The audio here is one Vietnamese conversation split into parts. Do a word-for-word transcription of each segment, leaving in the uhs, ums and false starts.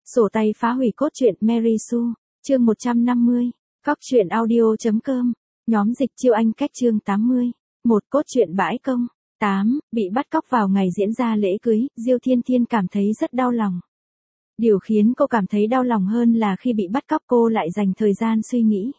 Sổ tay phá hủy cốt truyện Mary Sue, chương một trăm năm mươi, Cóc truyện audio chấm com, nhóm dịch chiêu anh cách chương tám mươi, một cốt truyện bãi công, tám, bị bắt cóc vào ngày diễn ra lễ cưới, Diêu Thiên Thiên cảm thấy rất đau lòng. Điều khiến cô cảm thấy đau lòng hơn là khi bị bắt cóc cô lại dành thời gian suy nghĩ.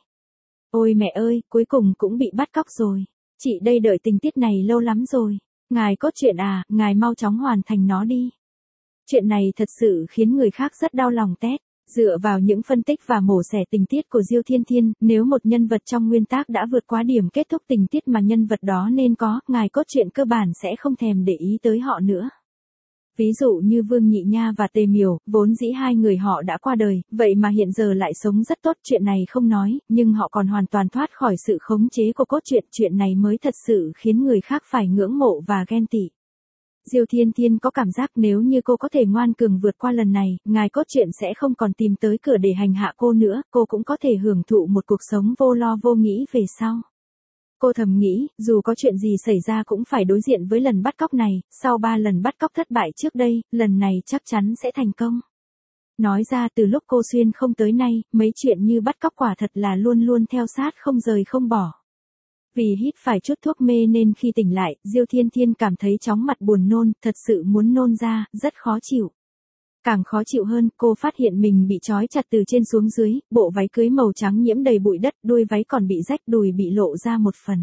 Ôi mẹ ơi, cuối cùng cũng bị bắt cóc rồi. Chị đây đợi tình tiết này lâu lắm rồi. Ngài cốt truyện à, ngài mau chóng hoàn thành nó đi. Chuyện này thật sự khiến người khác rất đau lòng tét. Dựa vào những phân tích và mổ xẻ tình tiết của Diêu Thiên Thiên, nếu một nhân vật trong nguyên tác đã vượt quá điểm kết thúc tình tiết mà nhân vật đó nên có, ngài cốt truyện cơ bản sẽ không thèm để ý tới họ nữa. Ví dụ như Vương Nhị Nha và Tề Miểu, vốn dĩ hai người họ đã qua đời, vậy mà hiện giờ lại sống rất tốt, chuyện này không nói, nhưng họ còn hoàn toàn thoát khỏi sự khống chế của cốt truyện, chuyện này mới thật sự khiến người khác phải ngưỡng mộ và ghen tị. Diêu Thiên Thiên có cảm giác nếu như cô có thể ngoan cường vượt qua lần này, ngài cốt truyện sẽ không còn tìm tới cửa để hành hạ cô nữa, cô cũng có thể hưởng thụ một cuộc sống vô lo vô nghĩ về sau. Cô thầm nghĩ, dù có chuyện gì xảy ra cũng phải đối diện với lần bắt cóc này, sau ba lần bắt cóc thất bại trước đây, lần này chắc chắn sẽ thành công. Nói ra từ lúc cô xuyên không tới nay, mấy chuyện như bắt cóc quả thật là luôn luôn theo sát không rời không bỏ. Vì hít phải chút thuốc mê nên khi tỉnh lại, Diêu Thiên Thiên cảm thấy chóng mặt buồn nôn, thật sự muốn nôn ra, rất khó chịu. Càng khó chịu hơn, cô phát hiện mình bị trói chặt từ trên xuống dưới, bộ váy cưới màu trắng nhiễm đầy bụi đất, đuôi váy còn bị rách, đùi bị lộ ra một phần.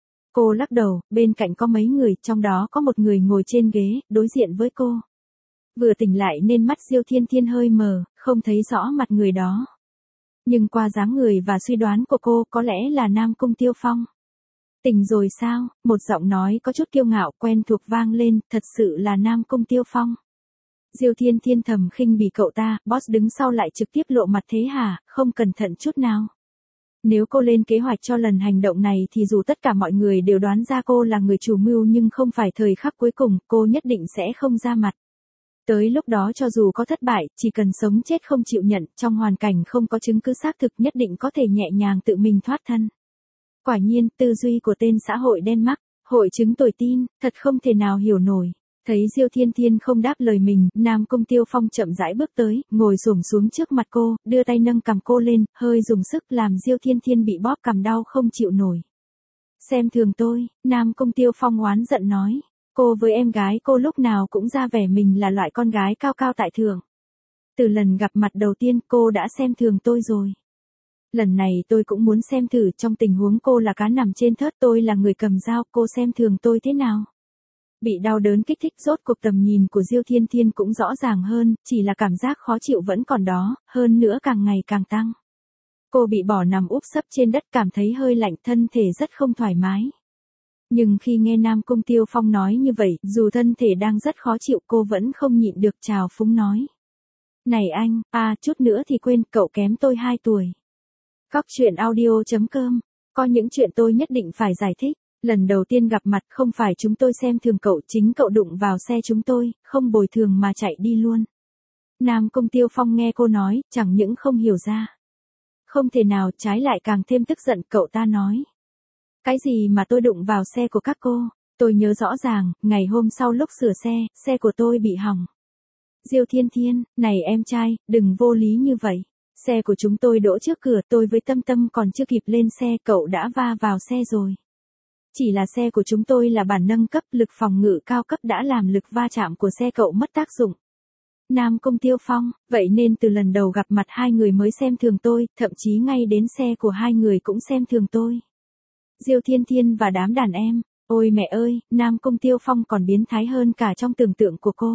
Cô lắc đầu, bên cạnh có mấy người, trong đó có một người ngồi trên ghế, đối diện với cô. Vừa tỉnh lại nên mắt Diêu Thiên Thiên hơi mờ, không thấy rõ mặt người đó. Nhưng qua dáng người và suy đoán của cô, có lẽ là Nam Cung Tiêu Phong. Tỉnh rồi sao? Một giọng nói có chút kiêu ngạo quen thuộc vang lên, thật sự là Nam Cung Tiêu Phong. Diêu Thiên Thiên thầm khinh bỉ cậu ta, boss đứng sau lại trực tiếp lộ mặt thế hả, không cẩn thận chút nào. Nếu cô lên kế hoạch cho lần hành động này thì dù tất cả mọi người đều đoán ra cô là người chủ mưu nhưng không phải thời khắc cuối cùng, cô nhất định sẽ không ra mặt. Tới lúc đó cho dù có thất bại, chỉ cần sống chết không chịu nhận, trong hoàn cảnh không có chứng cứ xác thực nhất định có thể nhẹ nhàng tự mình thoát thân. Quả nhiên, tư duy của tên xã hội đen mắc, hội chứng tồi tin, thật không thể nào hiểu nổi. Thấy Diêu Thiên Thiên không đáp lời mình, Nam Cung Tiêu Phong chậm rãi bước tới, ngồi xổm xuống trước mặt cô, đưa tay nâng cằm cô lên, hơi dùng sức làm Diêu Thiên Thiên bị bóp cằm đau không chịu nổi. Xem thường tôi, Nam Cung Tiêu Phong oán giận nói. Cô với em gái cô lúc nào cũng ra vẻ mình là loại con gái cao cao tại thượng. Từ lần gặp mặt đầu tiên cô đã xem thường tôi rồi. Lần này tôi cũng muốn xem thử trong tình huống cô là cá nằm trên thớt tôi là người cầm dao, cô xem thường tôi thế nào. Bị đau đớn kích thích rốt cuộc tầm nhìn của Diêu Thiên Thiên cũng rõ ràng hơn, chỉ là cảm giác khó chịu vẫn còn đó, hơn nữa càng ngày càng tăng. Cô bị bỏ nằm úp sấp trên đất cảm thấy hơi lạnh, thân thể rất không thoải mái. Nhưng khi nghe Nam Cung Tiêu Phong nói như vậy, dù thân thể đang rất khó chịu cô vẫn không nhịn được trào phúng nói. Này anh, à chút nữa thì quên, cậu kém tôi hai tuổi. Cóc truyện audio chấm com, có những chuyện tôi nhất định phải giải thích. Lần đầu tiên gặp mặt không phải chúng tôi xem thường cậu, chính cậu đụng vào xe chúng tôi, không bồi thường mà chạy đi luôn. Nam Cung Tiêu Phong nghe cô nói, chẳng những không hiểu ra. Không thể nào, trái lại càng thêm tức giận, cậu ta nói. Cái gì mà tôi đụng vào xe của các cô, tôi nhớ rõ ràng, ngày hôm sau lúc sửa xe, xe của tôi bị hỏng. Diêu Thiên Thiên, này em trai, đừng vô lý như vậy. Xe của chúng tôi đỗ trước cửa, tôi với Tâm Tâm còn chưa kịp lên xe, cậu đã va vào xe rồi. Chỉ là xe của chúng tôi là bản nâng cấp, lực phòng ngự cao cấp đã làm lực va chạm của xe cậu mất tác dụng. Nam Cung Tiêu Phong, vậy nên từ lần đầu gặp mặt hai người mới xem thường tôi, thậm chí ngay đến xe của hai người cũng xem thường tôi. Diêu Thiên Thiên và đám đàn em, ôi mẹ ơi, Nam Cung Tiêu Phong còn biến thái hơn cả trong tưởng tượng của cô.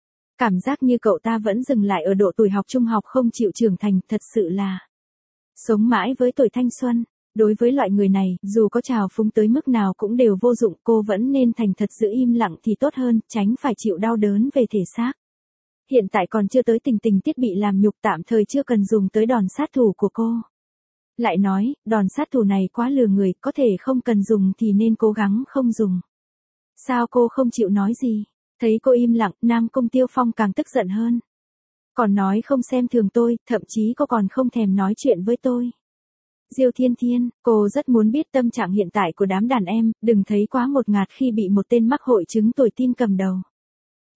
Cảm giác như cậu ta vẫn dừng lại ở độ tuổi học trung học không chịu trưởng thành, thật sự là sống mãi với tuổi thanh xuân. Đối với loại người này, dù có trào phúng tới mức nào cũng đều vô dụng, cô vẫn nên thành thật giữ im lặng thì tốt hơn, tránh phải chịu đau đớn về thể xác. Hiện tại còn chưa tới tình tình tiết bị làm nhục, tạm thời chưa cần dùng tới đòn sát thủ của cô. Lại nói, đòn sát thủ này quá lừa người, có thể không cần dùng thì nên cố gắng không dùng. Sao cô không chịu nói gì? Thấy cô im lặng, Nam Cung Tiêu Phong càng tức giận hơn. Còn nói không xem thường tôi, thậm chí cô còn không thèm nói chuyện với tôi. Diêu Thiên Thiên, cô rất muốn biết tâm trạng hiện tại của đám đàn em, đừng thấy quá ngột ngạt khi bị một tên mắc hội chứng tồi tin cầm đầu.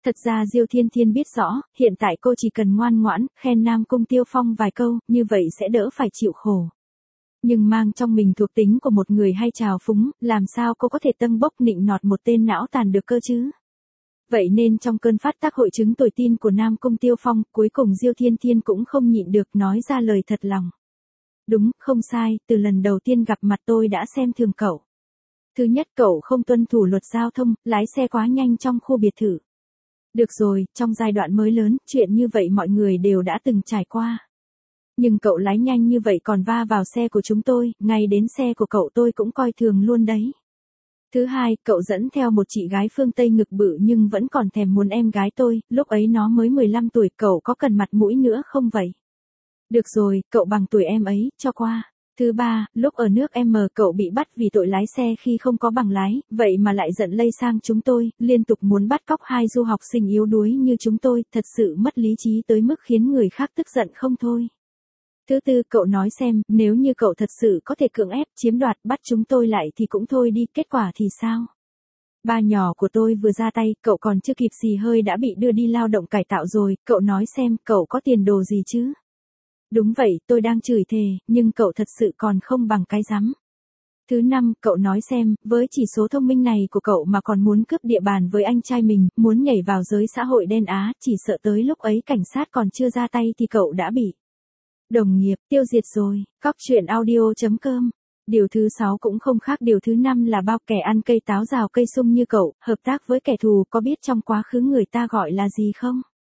Thật ra Diêu Thiên Thiên biết rõ, hiện tại cô chỉ cần ngoan ngoãn, khen Nam Cung Tiêu Phong vài câu, như vậy sẽ đỡ phải chịu khổ. Nhưng mang trong mình thuộc tính của một người hay trào phúng, làm sao cô có thể tâng bốc nịnh nọt một tên não tàn được cơ chứ? Vậy nên trong cơn phát tác hội chứng tồi tin của Nam Cung Tiêu Phong, cuối cùng Diêu Thiên Thiên cũng không nhịn được nói ra lời thật lòng. Đúng, không sai, từ lần đầu tiên gặp mặt tôi đã xem thường cậu. Thứ nhất, cậu không tuân thủ luật giao thông, lái xe quá nhanh trong khu biệt thự. Được rồi, trong giai đoạn mới lớn, chuyện như vậy mọi người đều đã từng trải qua. Nhưng cậu lái nhanh như vậy còn va vào xe của chúng tôi, ngay đến xe của cậu tôi cũng coi thường luôn đấy. Thứ hai, cậu dẫn theo một chị gái phương Tây ngực bự nhưng vẫn còn thèm muốn em gái tôi, lúc ấy nó mới mười lăm tuổi, cậu có cần mặt mũi nữa không vậy? Được rồi, cậu bằng tuổi em ấy, cho qua. Thứ ba, lúc ở nước M cậu bị bắt vì tội lái xe khi không có bằng lái, vậy mà lại giận lây sang chúng tôi, liên tục muốn bắt cóc hai du học sinh yếu đuối như chúng tôi, thật sự mất lý trí tới mức khiến người khác tức giận không thôi. Thứ tư, cậu nói xem, nếu như cậu thật sự có thể cưỡng ép, chiếm đoạt, bắt chúng tôi lại thì cũng thôi đi, kết quả thì sao? Ba nhỏ của tôi vừa ra tay, cậu còn chưa kịp xì hơi đã bị đưa đi lao động cải tạo rồi, cậu nói xem, cậu có tiền đồ gì chứ? Đúng vậy, tôi đang chửi thề, nhưng cậu thật sự còn không bằng cái rắm. Thứ năm, cậu nói xem, với chỉ số thông minh này của cậu mà còn muốn cướp địa bàn với anh trai mình, muốn nhảy vào giới xã hội đen Á, chỉ sợ tới lúc ấy cảnh sát còn chưa ra tay thì cậu đã bị đồng nghiệp tiêu diệt rồi. Cóc truyện audio chấm com. Điều thứ sáu cũng không khác điều thứ năm là bao kẻ ăn cây táo rào cây sung như cậu, hợp tác với kẻ thù, có biết trong quá khứ người ta gọi là gì không?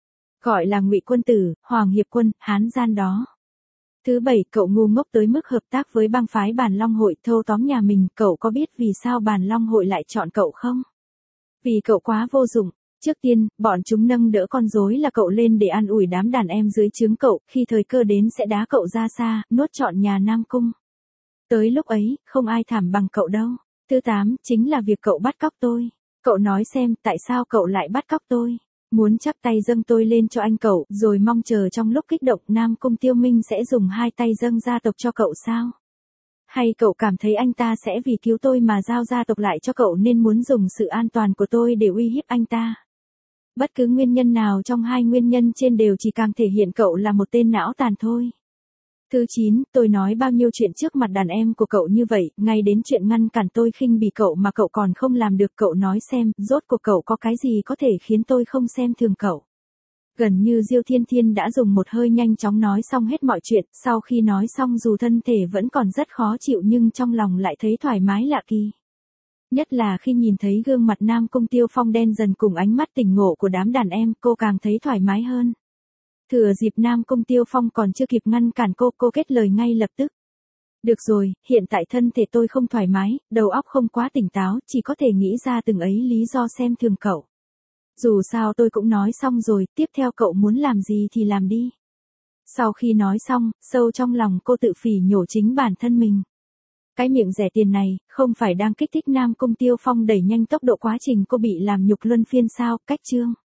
Gọi là Ngụy Quân Tử, Hoàng Hiệp Quân, Hán gian đó. Thứ bảy, cậu ngu ngốc tới mức hợp tác với bang phái Bàn Long Hội thâu tóm nhà mình, cậu có biết vì sao Bàn Long Hội lại chọn cậu không? Vì cậu quá vô dụng. Trước tiên, bọn chúng nâng đỡ con rối là cậu lên để an ủi đám đàn em dưới trướng cậu, khi thời cơ đến sẽ đá cậu ra xa, nuốt trọn nhà Nam Cung. Tới lúc ấy, không ai thảm bằng cậu đâu. Thứ tám, chính là việc cậu bắt cóc tôi. Cậu nói xem, tại sao cậu lại bắt cóc tôi? Muốn chắp tay dâng tôi lên cho anh cậu, rồi mong chờ trong lúc kích động Nam Cung Tiêu Minh sẽ dùng hai tay dâng gia tộc cho cậu sao? Hay cậu cảm thấy anh ta sẽ vì cứu tôi mà giao gia tộc lại cho cậu nên muốn dùng sự an toàn của tôi để uy hiếp anh ta? Bất cứ nguyên nhân nào trong hai nguyên nhân trên đều chỉ càng thể hiện cậu là một tên não tàn thôi. Thứ chín, tôi nói bao nhiêu chuyện trước mặt đàn em của cậu như vậy, ngay đến chuyện ngăn cản tôi khinh bỉ cậu mà cậu còn không làm được, cậu nói xem, rốt cuộc cậu có cái gì có thể khiến tôi không xem thường cậu. Gần như Diêu Thiên Thiên đã dùng một hơi nhanh chóng nói xong hết mọi chuyện, sau khi nói xong dù thân thể vẫn còn rất khó chịu nhưng trong lòng lại thấy thoải mái lạ kỳ. Nhất là khi nhìn thấy gương mặt Nam Cung Tiêu Phong đen dần cùng ánh mắt tỉnh ngộ của đám đàn em, cô càng thấy thoải mái hơn. Thừa dịp Nam Cung Tiêu Phong còn chưa kịp ngăn cản cô, cô kết lời ngay lập tức. Được rồi, hiện tại thân thể tôi không thoải mái, đầu óc không quá tỉnh táo, chỉ có thể nghĩ ra từng ấy lý do xem thường cậu. Dù sao tôi cũng nói xong rồi, tiếp theo cậu muốn làm gì thì làm đi. Sau khi nói xong, sâu trong lòng cô tự phỉ nhổ chính bản thân mình. Cái miệng rẻ tiền này, không phải đang kích thích Nam Cung Tiêu Phong đẩy nhanh tốc độ quá trình cô bị làm nhục luân phiên sao, cách chương.